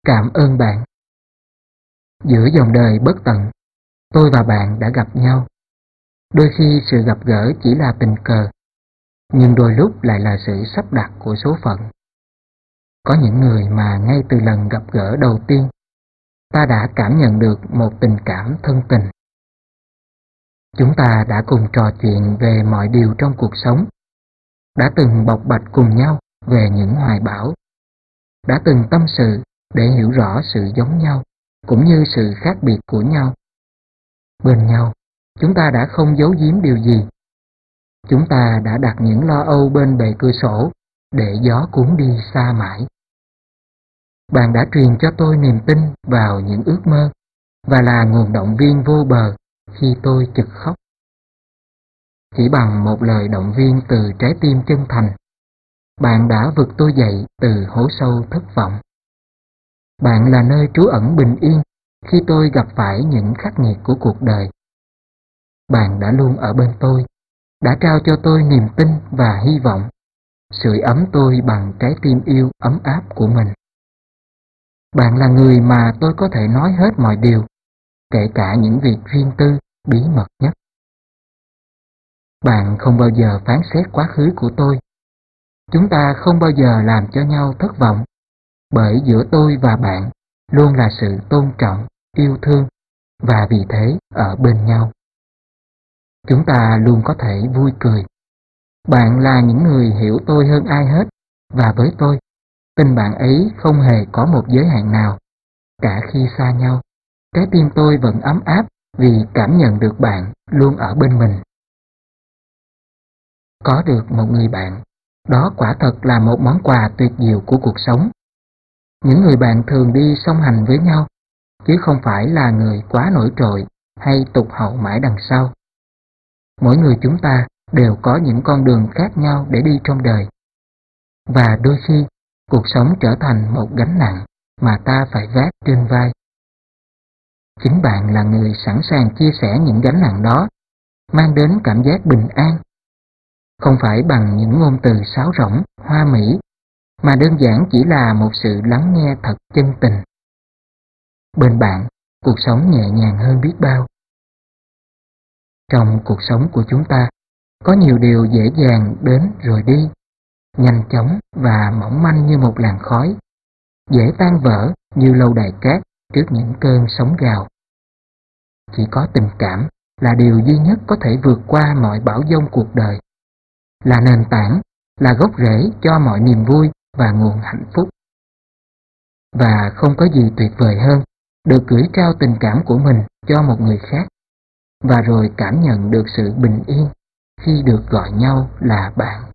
Cảm ơn bạn. Giữa dòng đời bất tận, tôi và bạn đã gặp nhau. Đôi khi sự gặp gỡ chỉ là tình cờ, nhưng đôi lúc lại là sự sắp đặt của số phận. Có những người mà ngay từ lần gặp gỡ đầu tiên, ta đã cảm nhận được một tình cảm thân tình. Chúng ta đã cùng trò chuyện về mọi điều trong cuộc sống, đã từng bộc bạch cùng nhau về những hoài bão, đã từng tâm sự để hiểu rõ sự giống nhau cũng như sự khác biệt của nhau. Bên nhau, chúng ta đã không giấu giếm điều gì. Chúng ta đã đặt những lo âu bên bề cửa sổ để gió cuốn đi xa mãi. Bạn đã truyền cho tôi niềm tin vào những ước mơ và là nguồn động viên vô bờ khi tôi chực khóc. Chỉ bằng một lời động viên từ trái tim chân thành, bạn đã vực tôi dậy từ hố sâu thất vọng. Bạn là nơi trú ẩn bình yên khi tôi gặp phải những khắc nghiệt của cuộc đời. Bạn đã luôn ở bên tôi, đã trao cho tôi niềm tin và hy vọng, sưởi ấm tôi bằng trái tim yêu ấm áp của mình. Bạn là người mà tôi có thể nói hết mọi điều, kể cả những việc riêng tư, bí mật nhất. Bạn không bao giờ phán xét quá khứ của tôi. Chúng ta không bao giờ làm cho nhau thất vọng, bởi giữa tôi và bạn luôn là sự tôn trọng, yêu thương, và vì thế ở bên nhau. Chúng ta luôn có thể vui cười. Bạn là những người hiểu tôi hơn ai hết, và với tôi, tình bạn ấy không hề có một giới hạn nào. Cả khi xa nhau, trái tim tôi vẫn ấm áp vì cảm nhận được bạn luôn ở bên mình. Có được một người bạn, đó quả thật là một món quà tuyệt diệu của cuộc sống. Những người bạn thường đi song hành với nhau, chứ không phải là người quá nổi trội hay tụt hậu mãi đằng sau. Mỗi người chúng ta đều có những con đường khác nhau để đi trong đời. Và đôi khi, cuộc sống trở thành một gánh nặng mà ta phải vác trên vai. Chính bạn là người sẵn sàng chia sẻ những gánh nặng đó, mang đến cảm giác bình an. Không phải bằng những ngôn từ sáo rỗng, hoa mỹ, mà đơn giản chỉ là một sự lắng nghe thật chân tình. Bên bạn, cuộc sống nhẹ nhàng hơn biết bao. Trong cuộc sống của chúng ta, có nhiều điều dễ dàng đến rồi đi, nhanh chóng và mỏng manh như một làn khói, dễ tan vỡ như lâu đài cát trước những cơn sóng gào. Chỉ có tình cảm là điều duy nhất có thể vượt qua mọi bão dông cuộc đời, là nền tảng, là gốc rễ cho mọi niềm vui và nguồn hạnh phúc. Và không có gì tuyệt vời hơn được gửi trao tình cảm của mình cho một người khác, và rồi cảm nhận được sự bình yên khi được gọi nhau là bạn.